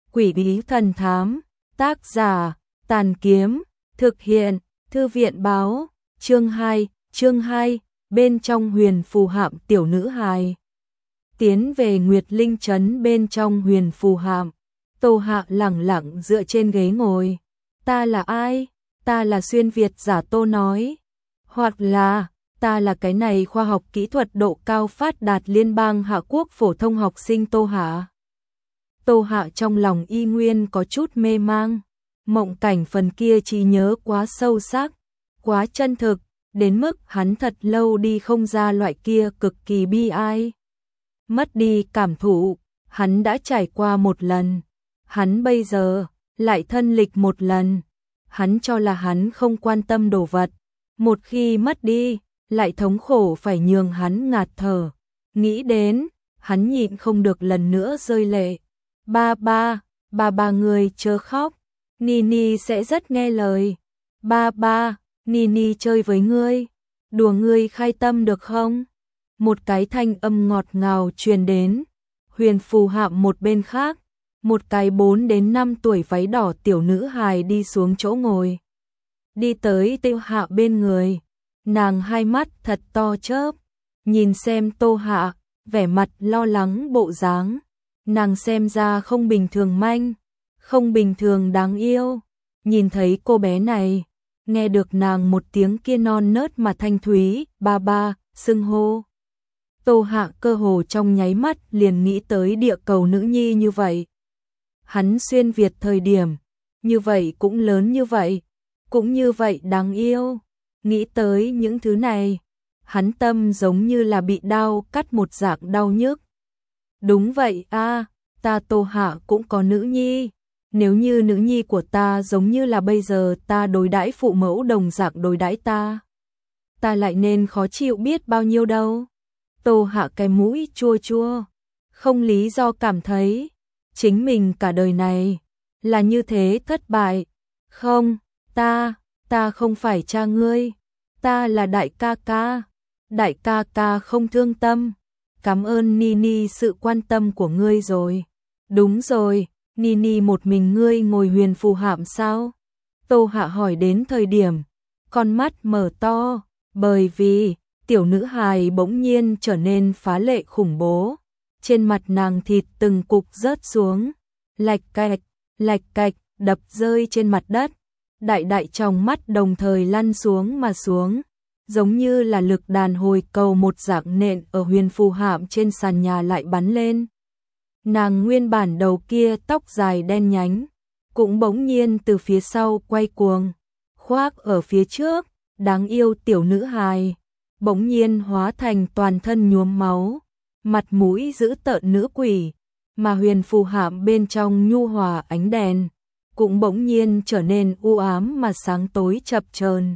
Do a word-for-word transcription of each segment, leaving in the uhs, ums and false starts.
Quỷ bí thần thám, tác giả, Tàn Kiếm, thực hiện, Thư viện báo, chương hai, chương hai, bên trong huyền phù hạm tiểu nữ hài. Tiến về Nguyệt Linh trấn bên trong huyền phù hạm, Tô Hạ lẳng lặng dựa trên ghế ngồi. Ta là ai? Ta là xuyên Việt giả Tô nói. Hoặc là, ta là cái này khoa học kỹ thuật độ cao phát đạt liên bang Hạ Quốc phổ thông học sinh Tô Hạ. Tô Hạ trong lòng y nguyên có chút mê mang, mộng cảnh phần kia trí nhớ quá sâu sắc, quá chân thực, đến mức hắn thật lâu đi không ra loại kia cực kỳ bi ai. Mất đi cảm thụ, hắn đã trải qua một lần, hắn bây giờ lại thân lịch một lần, hắn cho là hắn không quan tâm đồ vật, một khi mất đi, lại thống khổ phải nhường hắn ngạt thở. Nghĩ đến, hắn nhịn không được lần nữa rơi lệ. Ba ba, ba ba người chớ khóc, Nini sẽ rất nghe lời. Ba ba, Nini chơi với ngươi, đùa ngươi khai tâm được không? Một cái thanh âm ngọt ngào truyền đến. Huyền phù hạm một bên khác, một cái bốn đến năm tuổi váy đỏ tiểu nữ hài đi xuống chỗ ngồi. Đi tới Tiêu Hạ bên người, nàng hai mắt thật to chớp, nhìn xem Tô Hạ, vẻ mặt lo lắng bộ dáng. Nàng xem ra không bình thường manh, không bình thường đáng yêu. Nhìn thấy cô bé này, nghe được nàng một tiếng kia non nớt mà thanh thúy, ba ba, xưng hô. Tô Hạ cơ hồ trong nháy mắt liền nghĩ tới địa cầu nữ nhi như vậy. Hắn xuyên Việt thời điểm, như vậy cũng lớn như vậy, cũng như vậy đáng yêu. Nghĩ tới những thứ này, hắn tâm giống như là bị đau cắt một dạng đau nhức. Đúng vậy a, à, ta Tô Hạ cũng có nữ nhi. Nếu như nữ nhi của ta giống như là bây giờ ta đối đãi phụ mẫu đồng dạng đối đãi ta, ta lại nên khó chịu biết bao nhiêu đâu. Tô Hạ cái mũi chua chua, không lý do cảm thấy chính mình cả đời này là như thế thất bại. Không, ta, ta không phải cha ngươi, ta là đại ca ca. Đại ca ca không thương tâm. Cảm ơn Nini sự quan tâm của ngươi rồi. Đúng rồi, Nini một mình ngươi ngồi huyền phù hạm sao? Tô Hạ hỏi đến thời điểm, con mắt mở to, bởi vì tiểu nữ hài bỗng nhiên trở nên phá lệ khủng bố. Trên mặt nàng thịt từng cục rớt xuống, lạch cạch, lạch cạch, đập rơi trên mặt đất. Đại đại trong mắt đồng thời lăn xuống mà xuống, giống như là lực đàn hồi cầu một dạng nện ở huyền phù hạm trên sàn nhà lại bắn lên. Nàng nguyên bản đầu kia tóc dài đen nhánh, cũng bỗng nhiên từ phía sau quay cuồng, khoác ở phía trước, đáng yêu tiểu nữ hài, bỗng nhiên hóa thành toàn thân nhuốm máu, mặt mũi dữ tợn nữ quỷ, mà huyền phù hạm bên trong nhu hòa ánh đèn, cũng bỗng nhiên trở nên u ám mà sáng tối chập chờn.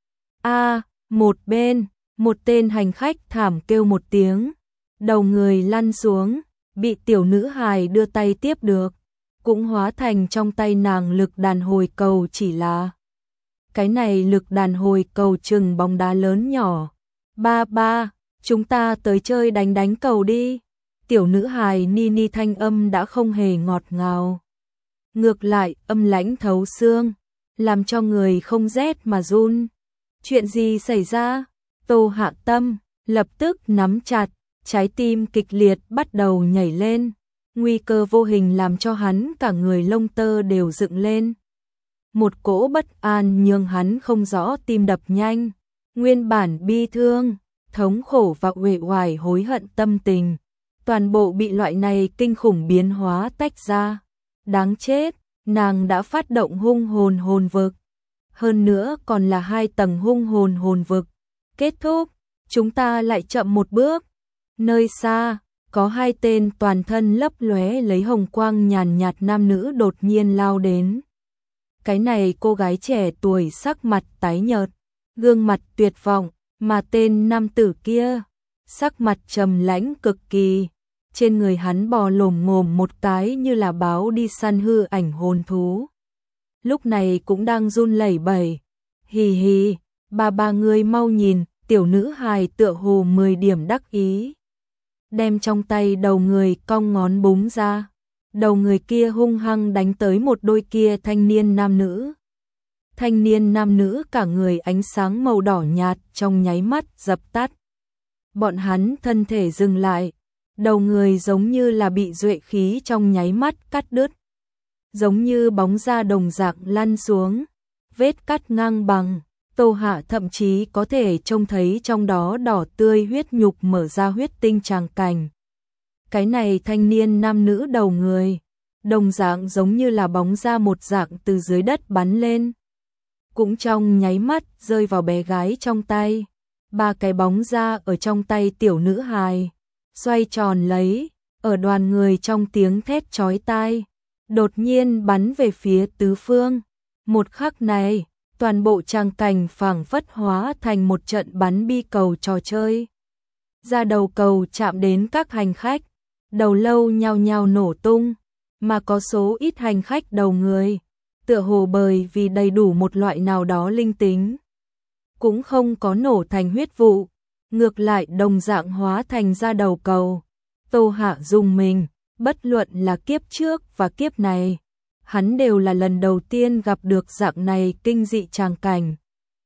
A, một bên, một tên hành khách thảm kêu một tiếng, đầu người lăn xuống, bị tiểu nữ hài đưa tay tiếp được, cũng hóa thành trong tay nàng lực đàn hồi cầu, chỉ là cái này lực đàn hồi cầu chừng bóng đá lớn nhỏ. Ba ba, chúng ta tới chơi đánh đánh cầu đi. Tiểu nữ hài Nini thanh âm đã không hề ngọt ngào, ngược lại âm lãnh thấu xương, làm cho người không rét mà run. Chuyện gì xảy ra? Tô Hạ tâm lập tức nắm chặt, trái tim kịch liệt bắt đầu nhảy lên, nguy cơ vô hình làm cho hắn cả người lông tơ đều dựng lên. Một cỗ bất an nhường hắn không rõ tim đập nhanh, nguyên bản bi thương, thống khổ và uể oải hối hận tâm tình, toàn bộ bị loại này kinh khủng biến hóa tách ra. Đáng chết, nàng đã phát động hung hồn hồn vực. Hơn nữa còn là hai tầng hung hồn hồn vực. Kết thúc, chúng ta lại chậm một bước. Nơi xa, có hai tên toàn thân lấp lóe lấy hồng quang nhàn nhạt nam nữ đột nhiên lao đến. Cái này cô gái trẻ tuổi sắc mặt tái nhợt, gương mặt tuyệt vọng, mà tên nam tử kia, sắc mặt trầm lãnh cực kỳ. Trên người hắn bò lồm ngồm một cái như là báo đi săn hư ảnh hồn thú. Lúc này cũng đang run lẩy bẩy. Hì hì, ba ba người mau nhìn, tiểu nữ hài tựa hồ mười điểm đắc ý. Đem trong tay đầu người cong ngón búng ra. đầu người kia hung hăng đánh tới một đôi kia thanh niên nam nữ. Thanh niên nam nữ cả người ánh sáng màu đỏ nhạt trong nháy mắt dập tắt. Bọn hắn thân thể dừng lại, đầu người giống như là bị duệ khí trong nháy mắt cắt đứt. Giống như bóng da đồng dạng lăn xuống, vết cắt ngang bằng, Tô Hạ thậm chí có thể trông thấy trong đó đỏ tươi huyết nhục mở ra huyết tinh tràng cảnh. Cái này thanh niên nam nữ đầu người, đồng dạng giống như là bóng da một dạng từ dưới đất bắn lên. Cũng trong nháy mắt rơi vào bé gái trong tay. Ba cái bóng da ở trong tay tiểu nữ hài, xoay tròn lấy, ở đoàn người trong tiếng thét chói tai, đột nhiên bắn về phía tứ phương. Một khắc này, toàn bộ tràng cảnh phảng phất hóa thành một trận bắn bi cầu trò chơi. Ra đầu cầu chạm đến các hành khách, đầu lâu nhao nhao nổ tung, mà có số ít hành khách đầu người, tựa hồ bởi vì đầy đủ một loại nào đó linh tính, cũng không có nổ thành huyết vụ, ngược lại đồng dạng hóa thành ra đầu cầu. Tô Hạ dùng mình, bất luận là kiếp trước và kiếp này, hắn đều là lần đầu tiên gặp được dạng này kinh dị tràng cảnh.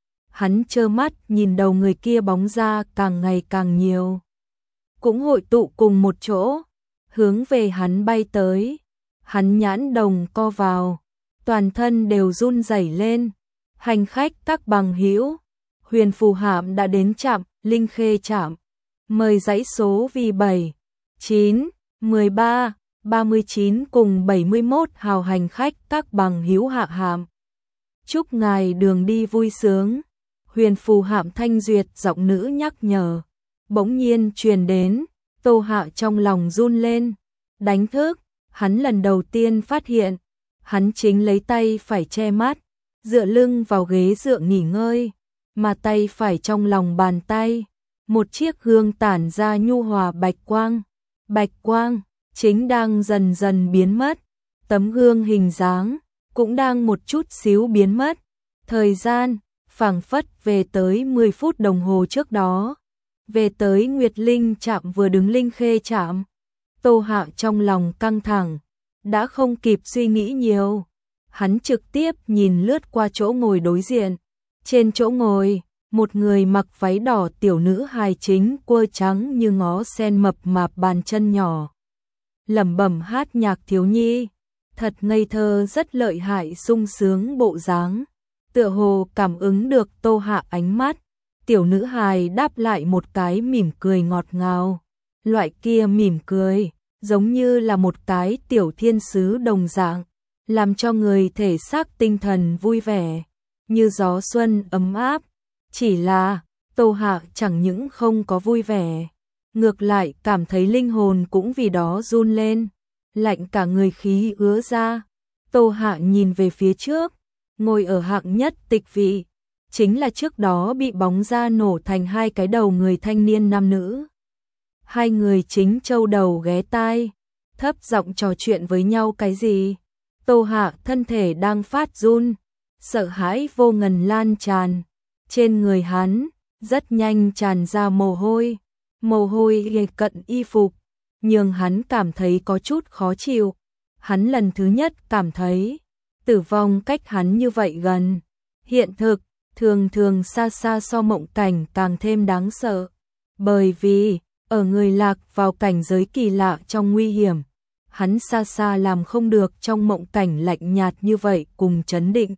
Hắn trơ mắt nhìn đầu người kia bóng ra càng ngày càng nhiều, cũng hội tụ cùng một chỗ, hướng về hắn bay tới. Hắn nhãn đồng co vào, toàn thân đều run rẩy lên. Hành khách các bằng hữu, Huyền Phù Hạm đã đến trạm Linh Khê trạm, mời dãy số vì bảy, chín, mười ba, ba mươi chín cùng bảy mươi mốt hào hành khách các bằng hữu hạ hạm. Chúc ngài đường đi vui sướng. Huyền Phù Hạm thanh duyệt giọng nữ nhắc nhở, bỗng nhiên truyền đến. Tô Hạ trong lòng run lên, đánh thức. Hắn lần đầu tiên phát hiện, hắn chính lấy tay phải che mắt, dựa lưng vào ghế dựa nghỉ ngơi, mà tay phải trong lòng bàn tay, một chiếc gương tản ra nhu hòa bạch quang. Bạch quang chính đang dần dần biến mất, tấm gương hình dáng cũng đang một chút xíu biến mất. Thời gian phảng phất về tới mười phút đồng hồ trước đó, về tới Nguyệt Linh trạm vừa đứng Linh Khê trạm. Tô Hạ trong lòng căng thẳng, đã không kịp suy nghĩ nhiều, hắn trực tiếp nhìn lướt qua chỗ ngồi đối diện. Trên chỗ ngồi, một người mặc váy đỏ tiểu nữ hài chính quơ trắng như ngó sen mập mạp bàn chân nhỏ, lẩm bẩm hát nhạc thiếu nhi, thật ngây thơ rất lợi hại sung sướng bộ dáng, tựa hồ cảm ứng được Tô Hạ ánh mắt. Tiểu nữ hài đáp lại một cái mỉm cười ngọt ngào, loại kia mỉm cười giống như là một cái tiểu thiên sứ đồng dạng, làm cho người thể xác tinh thần vui vẻ, như gió xuân ấm áp. Chỉ là, Tô Hạ chẳng những không có vui vẻ, ngược lại cảm thấy linh hồn cũng vì đó run lên, lạnh cả người khí ứa ra. Tô Hạ nhìn về phía trước, ngồi ở hạng nhất tịch vị, chính là trước đó bị bóng ra nổ thành hai cái đầu người thanh niên nam nữ. Hai người chính châu đầu ghé tai, thấp giọng trò chuyện với nhau cái gì. Tô Hạ thân thể đang phát run, sợ hãi vô ngần lan tràn. Trên người hắn, rất nhanh tràn ra mồ hôi, mồ hôi ghê cận y phục, nhưng hắn cảm thấy có chút khó chịu. Hắn lần thứ nhất cảm thấy, tử vong cách hắn như vậy gần. Hiện thực, thường thường xa xa so mộng cảnh càng thêm đáng sợ. Bởi vì, ở người lạc vào cảnh giới kỳ lạ trong nguy hiểm, hắn xa xa làm không được trong mộng cảnh lạnh nhạt như vậy cùng chấn định.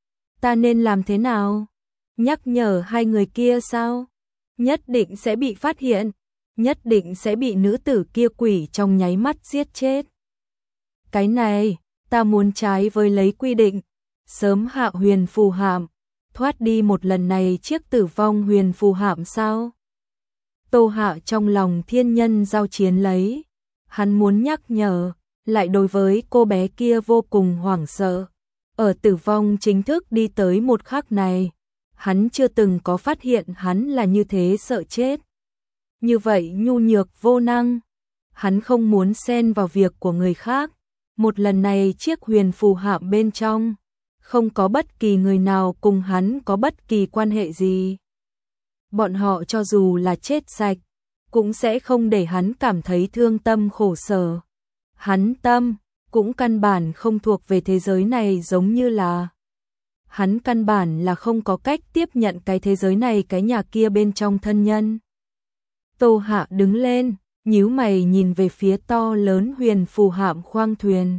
Ta nên làm thế nào? Nhắc nhở hai người kia sao? Nhất định sẽ bị phát hiện, nhất định sẽ bị nữ tử kia quỷ trong nháy mắt giết chết. Cái này, ta muốn trái với lấy quy định, sớm hạ Huyền Phù Hạm, thoát đi một lần này chiếc tử vong Huyền Phù Hạm sao? Tô Hạ trong lòng thiên nhân giao chiến lấy, hắn muốn nhắc nhở, lại đối với cô bé kia vô cùng hoảng sợ. Ở tử vong chính thức đi tới một khắc này, hắn chưa từng có phát hiện hắn là như thế sợ chết. Như vậy nhu nhược vô năng, hắn không muốn xen vào việc của người khác. Một lần này chiếc Huyền Phù Hạm bên trong, không có bất kỳ người nào cùng hắn có bất kỳ quan hệ gì. Bọn họ cho dù là chết sạch, cũng sẽ không để hắn cảm thấy thương tâm khổ sở. Hắn tâm cũng căn bản không thuộc về thế giới này, giống như là hắn căn bản là không có cách tiếp nhận cái thế giới này, cái nhà kia bên trong thân nhân. Tô Hạ đứng lên, nhíu mày nhìn về phía to lớn huyền phù hạm khoang thuyền.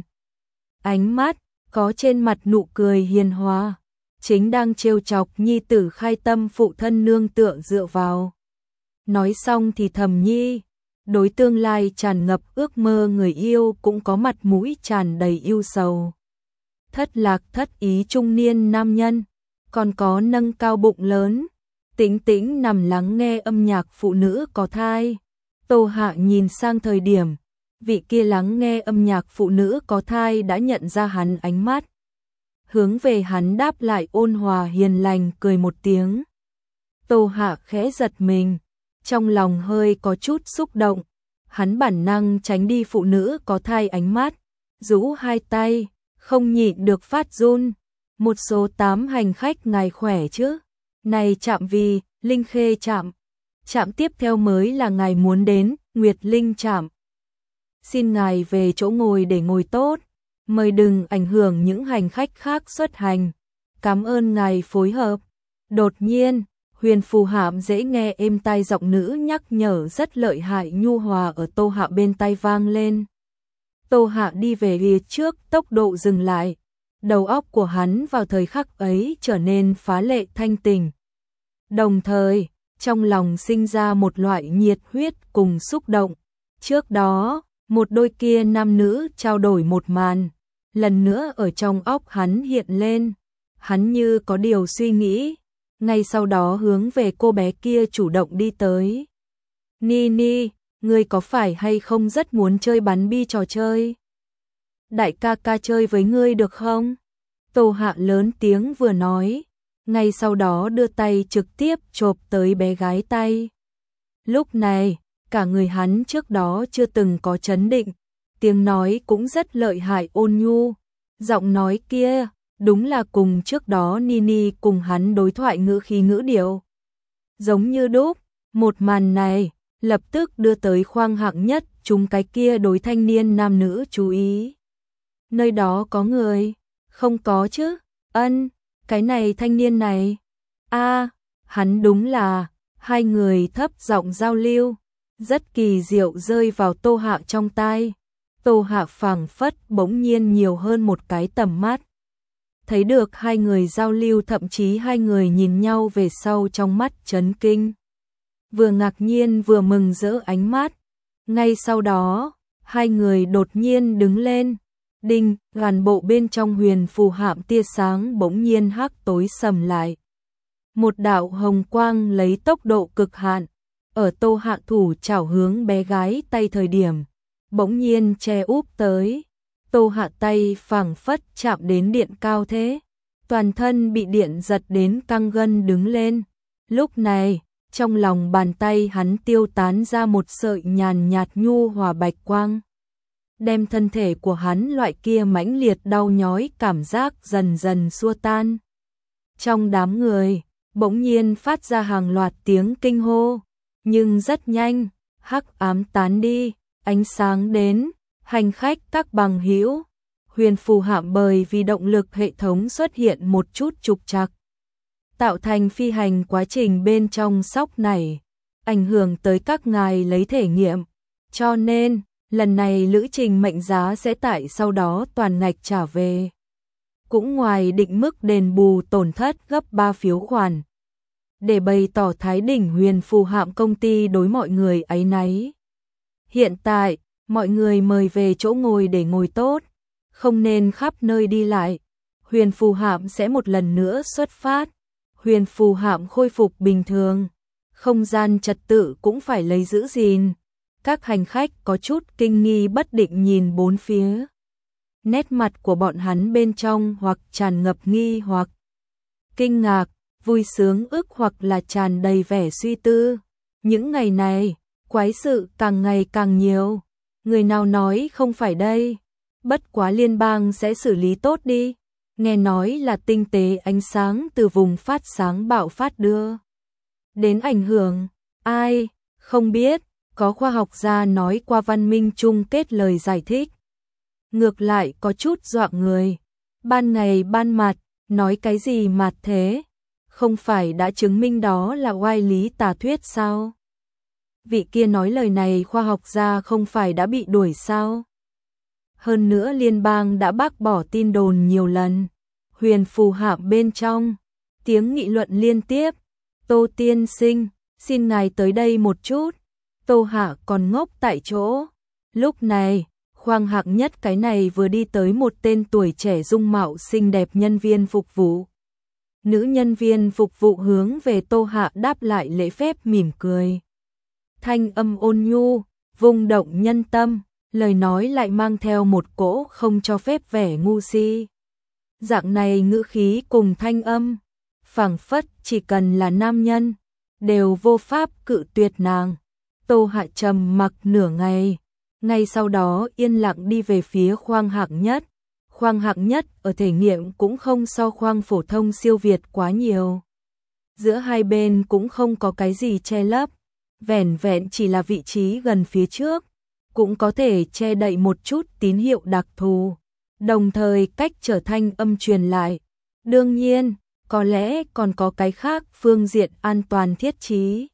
Ánh mắt có trên mặt nụ cười hiền hòa, chính đang trêu chọc nhi tử khai tâm phụ thân nương tựa dựa vào. Nói xong thì thầm nhi, đối tương lai tràn ngập ước mơ người yêu cũng có mặt mũi tràn đầy yêu sầu. Thất lạc thất ý trung niên nam nhân, còn có nâng cao bụng lớn, tĩnh tĩnh nằm lắng nghe âm nhạc phụ nữ có thai. Tô Hạ nhìn sang thời điểm, vị kia lắng nghe âm nhạc phụ nữ có thai đã nhận ra hắn ánh mắt. Hướng về hắn đáp lại ôn hòa hiền lành cười một tiếng. Tô Hạ khẽ giật mình, trong lòng hơi có chút xúc động, hắn bản năng tránh đi phụ nữ có thai ánh mắt, rũ hai tay, không nhịn được phát run. Một số tám hành khách ngài khỏe chứ? Này trạm vì, Linh Khê trạm. Trạm tiếp theo mới là ngài muốn đến, Nguyệt Linh trạm. Xin ngài về chỗ ngồi để ngồi tốt, mời đừng ảnh hưởng những hành khách khác xuất hành. Cảm ơn ngài phối hợp. Đột nhiên, huyền phù hạm dễ nghe êm tai giọng nữ nhắc nhở rất lợi hại nhu hòa ở Tô Hạ bên tai vang lên. Tô Hạ đi về phía trước, tốc độ dừng lại. Đầu óc của hắn vào thời khắc ấy trở nên phá lệ thanh tỉnh. Đồng thời, trong lòng sinh ra một loại nhiệt huyết cùng xúc động. Trước đó, một đôi kia nam nữ trao đổi một màn, lần nữa ở trong óc hắn hiện lên. Hắn như có điều suy nghĩ, ngay sau đó hướng về cô bé kia chủ động đi tới. Ni Ni, ngươi có phải hay không rất muốn chơi bắn bi trò chơi? Đại ca ca chơi với ngươi được không? Tô Hạ lớn tiếng vừa nói, ngay sau đó đưa tay trực tiếp chộp tới bé gái tay. Lúc này, cả người hắn trước đó chưa từng có chấn định, tiếng nói cũng rất lợi hại ôn nhu, giọng nói kia đúng là cùng trước đó Nini cùng hắn đối thoại ngữ khí ngữ điệu. Giống như đúc, một màn này lập tức đưa tới khoang hạng nhất chúng cái kia đối thanh niên nam nữ chú ý. Nơi đó có người? Không có chứ? Ân, cái này thanh niên này. A, hắn đúng là. Hai người thấp giọng giao lưu, rất kỳ diệu rơi vào Tô Hạ trong tai. Tô Hạ phảng phất bỗng nhiên nhiều hơn một cái tầm mắt. Thấy được hai người giao lưu, thậm chí hai người nhìn nhau về sau trong mắt chấn kinh. Vừa ngạc nhiên vừa mừng rỡ ánh mắt. Ngay sau đó, hai người đột nhiên đứng lên. Đinh, toàn bộ bên trong huyền phù hạm tia sáng bỗng nhiên hắc tối sầm lại. Một đạo hồng quang lấy tốc độ cực hạn, ở Tô Hạ thủ chảo hướng bé gái tay thời điểm, bỗng nhiên che úp tới. Tô Hạ tay phảng phất chạm đến điện cao thế, toàn thân bị điện giật đến căng gân đứng lên. Lúc này, trong lòng bàn tay hắn tiêu tán ra một sợi nhàn nhạt nhu hòa bạch quang, đem thân thể của hắn loại kia mãnh liệt đau nhói cảm giác dần dần xua tan. Trong đám người, bỗng nhiên phát ra hàng loạt tiếng kinh hô, nhưng rất nhanh, hắc ám tán đi, ánh sáng đến, hành khách các bằng hữu, huyền phù hạm bởi vì động lực hệ thống xuất hiện một chút trục trặc, tạo thành phi hành quá trình bên trong sóc này, ảnh hưởng tới các ngài lấy thể nghiệm, cho nên, lần này lữ trình mệnh giá sẽ tại sau đó toàn ngạch trả về. Cũng ngoài định mức đền bù tổn thất gấp ba phiếu khoản. Để bày tỏ thái đỉnh huyền phù hạm công ty đối mọi người áy náy. Hiện tại, mọi người mời về chỗ ngồi để ngồi tốt, không nên khắp nơi đi lại. Huyền phù hạm sẽ một lần nữa xuất phát. Huyền phù hạm khôi phục bình thường, không gian trật tự cũng phải lấy giữ gìn. Các hành khách có chút kinh nghi bất định nhìn bốn phía. Nét mặt của bọn hắn bên trong hoặc tràn ngập nghi hoặc kinh ngạc, vui sướng ức hoặc là tràn đầy vẻ suy tư. Những ngày này, quái sự càng ngày càng nhiều. Người nào nói không phải đây? Bất quá liên bang sẽ xử lý tốt đi. Nghe nói là tinh tế ánh sáng từ vùng phát sáng bạo phát đưa đến ảnh hưởng. Ai? Không biết. Có khoa học gia nói qua văn minh chung kết lời giải thích. ngược lại có chút dọa người. Ban ngày ban mặt, nói cái gì mặt thế? Không phải đã chứng minh đó là oai lý tà thuyết sao? Vị kia nói lời này khoa học gia không phải đã bị đuổi sao? Hơn nữa liên bang đã bác bỏ tin đồn nhiều lần. Huyền phù hạm bên trong, tiếng nghị luận liên tiếp. Tô tiên sinh, xin ngài tới đây một chút. Tô Hạ còn ngốc tại chỗ. Lúc này, khoang hạng nhất cái này vừa đi tới một tên tuổi trẻ dung mạo xinh đẹp nhân viên phục vụ. Nữ nhân viên phục vụ hướng về Tô Hạ đáp lại lễ phép mỉm cười. Thanh âm ôn nhu, vung động nhân tâm, lời nói lại mang theo một cỗ không cho phép vẻ ngu si. Dạng này ngữ khí cùng thanh âm, phảng phất chỉ cần là nam nhân, đều vô pháp cự tuyệt nàng. Tô Hạ trầm mặc nửa ngày, ngay sau đó yên lặng đi về phía khoang hạng nhất. Khoang hạng nhất ở thể nghiệm cũng không so khoang phổ thông siêu việt quá nhiều. Giữa hai bên cũng không có cái gì che lấp, vẻn vẹn chỉ là vị trí gần phía trước, cũng có thể che đậy một chút tín hiệu đặc thù, đồng thời cách trở thanh âm truyền lại. Đương nhiên, có lẽ còn có cái khác phương diện an toàn thiết trí.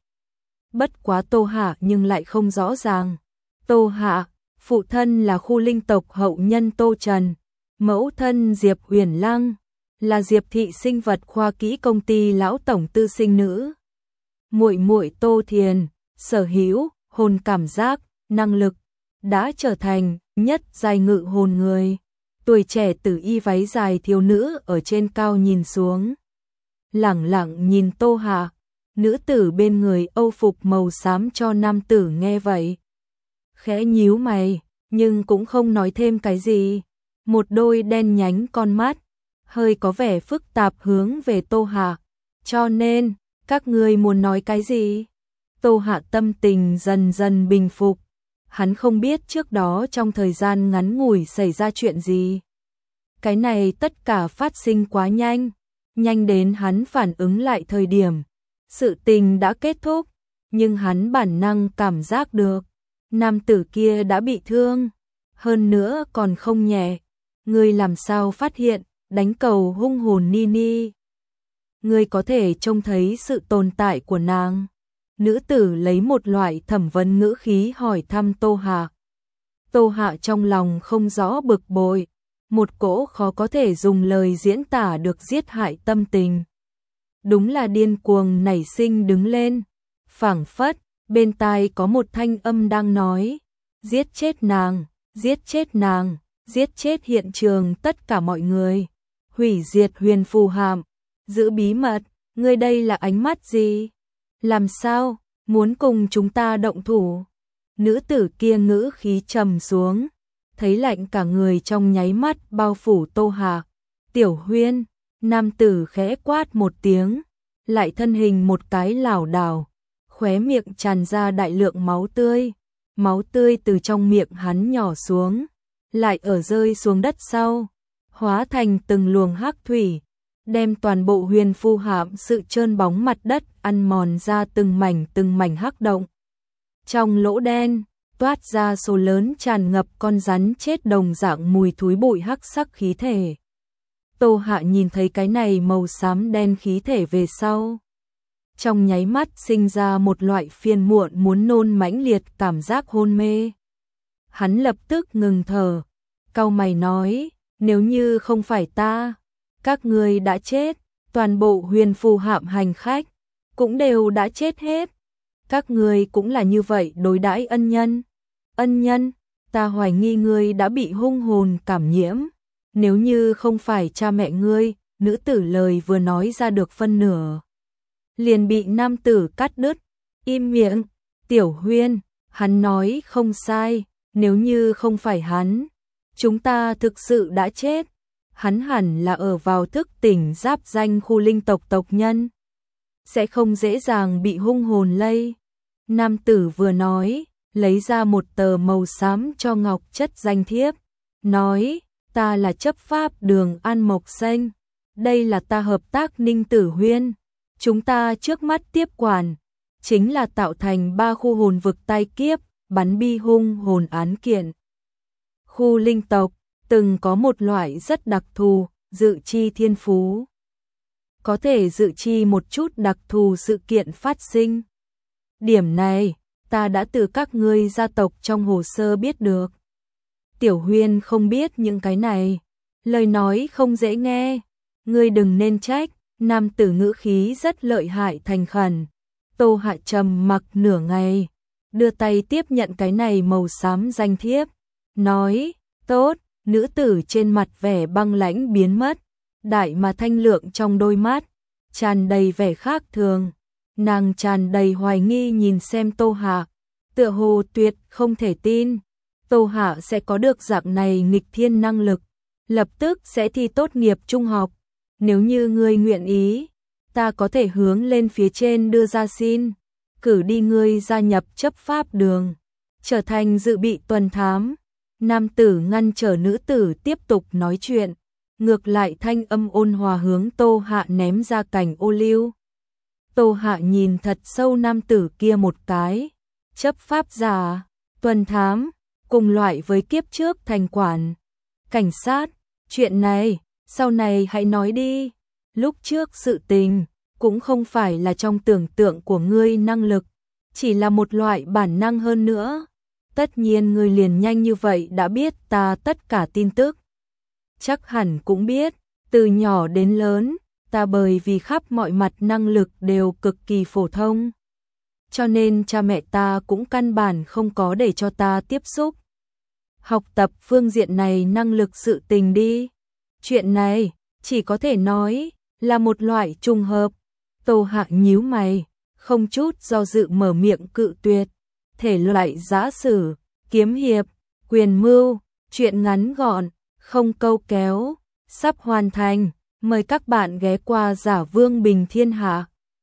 Bất quá Tô Hạ nhưng lại không rõ ràng. Tô Hạ, phụ thân là khu linh tộc hậu nhân Tô Trần, mẫu thân Diệp Huyền Lăng, là Diệp thị sinh vật khoa kỹ công ty lão tổng tư sinh nữ. Muội muội Tô Thiền, sở hữu hồn cảm giác, năng lực, đã trở thành nhất giai ngự hồn người. Tuổi trẻ tử y váy dài thiếu nữ ở trên cao nhìn xuống, lẳng lặng nhìn Tô Hạ. Nữ tử bên người âu phục màu xám cho nam tử nghe vậy, khẽ nhíu mày, nhưng cũng không nói thêm cái gì. Một đôi đen nhánh con mắt, hơi có vẻ phức tạp hướng về Tô Hạ. Cho nên, các ngươi muốn nói cái gì? Tô Hạ tâm tình dần dần bình phục. Hắn không biết trước đó trong thời gian ngắn ngủi xảy ra chuyện gì. Cái này tất cả phát sinh quá nhanh, nhanh đến hắn phản ứng lại thời điểm sự tình đã kết thúc, nhưng hắn bản năng cảm giác được nam tử kia đã bị thương, hơn nữa còn không nhẹ. Ngươi làm sao phát hiện? Đánh cầu hung hồn Nini. Ngươi có thể trông thấy sự tồn tại của nàng. Nữ tử lấy một loại thẩm vấn ngữ khí hỏi thăm Tô Hạ. Tô Hạ trong lòng không rõ bực bội, một cỗ khó có thể dùng lời diễn tả được giết hại tâm tình. Đúng là điên cuồng nảy sinh đứng lên, phảng phất bên tai có một thanh âm đang nói, giết chết nàng, giết chết nàng, giết chết hiện trường tất cả mọi người, hủy diệt huyền phù hạm, giữ bí mật. Ngươi đây là ánh mắt gì? Làm sao, muốn cùng chúng ta động thủ? Nữ tử kia ngữ khí trầm xuống, thấy lạnh cả người trong nháy mắt bao phủ Tô Hạ. Tiểu Huyên, nam tử khẽ quát một tiếng, lại thân hình một cái lảo đảo, khóe miệng tràn ra đại lượng máu tươi. Máu tươi từ trong miệng hắn nhỏ xuống, lại ở rơi xuống đất sau, hóa thành từng luồng hắc thủy, đem toàn bộ huyền phù hạm sự trơn bóng mặt đất ăn mòn ra từng mảnh từng mảnh hắc động. Trong lỗ đen, toát ra số lớn tràn ngập con rắn chết đồng dạng mùi thúi bụi hắc sắc khí thể. Tô Hạ nhìn thấy cái này màu xám đen khí thể về sau, trong nháy mắt sinh ra một loại phiền muộn muốn nôn mãnh liệt cảm giác hôn mê. Hắn lập tức ngừng thở, cau mày nói, nếu như không phải ta, các ngươi đã chết, toàn bộ huyền phù hạm hành khách cũng đều đã chết hết. Các ngươi cũng là như vậy đối đãi ân nhân. Ân nhân, ta hoài nghi ngươi đã bị hung hồn cảm nhiễm. Nếu như không phải cha mẹ ngươi, nữ tử lời vừa nói ra được phân nửa, liền bị nam tử cắt đứt. Im miệng, Tiểu Huyên, hắn nói không sai, nếu như không phải hắn, chúng ta thực sự đã chết. Hắn hẳn là ở vào thức tỉnh giáp danh khu linh tộc tộc nhân, sẽ không dễ dàng bị hung hồn lây. Nam tử vừa nói, lấy ra một tờ màu xám cho ngọc chất danh thiếp, nói, ta là chấp pháp Đường An Mộc Xanh, đây là ta hợp tác Ninh Tử Huyên, chúng ta trước mắt tiếp quản, chính là tạo thành ba khu hồn vực tai kiếp, bắn bi hung hồn án kiện. Khu linh tộc, từng có một loại rất đặc thù, dự chi thiên phú. Có thể dự chi một chút đặc thù sự kiện phát sinh. Điểm này, ta đã từ các ngươi gia tộc trong hồ sơ biết được. Tiểu Huyên không biết những cái này, lời nói không dễ nghe, ngươi đừng nên trách. Nam tử ngữ khí rất lợi hại thành khẩn. Tô Hạ trầm mặc nửa ngày, đưa tay tiếp nhận cái này màu xám danh thiếp, nói, tốt. Nữ tử trên mặt vẻ băng lãnh biến mất, đại mà thanh lượng trong đôi mắt, tràn đầy vẻ khác thường. Nàng tràn đầy hoài nghi nhìn xem Tô Hạ, tựa hồ tuyệt không thể tin. Tô Hạ sẽ có được dạng này nghịch thiên năng lực, lập tức sẽ thi tốt nghiệp trung học. Nếu như ngươi nguyện ý, ta có thể hướng lên phía trên đưa ra xin, cử đi ngươi gia nhập chấp pháp đường, trở thành dự bị tuần thám. Nam tử ngăn trở nữ tử tiếp tục nói chuyện, ngược lại thanh âm ôn hòa hướng Tô Hạ ném ra cành ô liu. Tô Hạ nhìn thật sâu nam tử kia một cái, chấp pháp giả, tuần thám, cùng loại với kiếp trước thành quản, cảnh sát, chuyện này, sau này hãy nói đi, lúc trước sự tình, cũng không phải là trong tưởng tượng của ngươi năng lực, chỉ là một loại bản năng hơn nữa. Tất nhiên ngươi liền nhanh như vậy đã biết ta tất cả tin tức. Chắc hẳn cũng biết, từ nhỏ đến lớn, ta bởi vì khắp mọi mặt năng lực đều cực kỳ phổ thông. Cho nên cha mẹ ta cũng căn bản không có để cho ta tiếp xúc. Học tập phương diện này năng lực sự tình đi. Chuyện này, chỉ có thể nói, là một loại trùng hợp. Tô Hạ nhíu mày, không chút do dự mở miệng cự tuyệt. Thể loại giã sử, kiếm hiệp, quyền mưu, chuyện ngắn gọn, không câu kéo, sắp hoàn thành. Mời các bạn ghé qua Giả Vương Bình Thiên Hạ.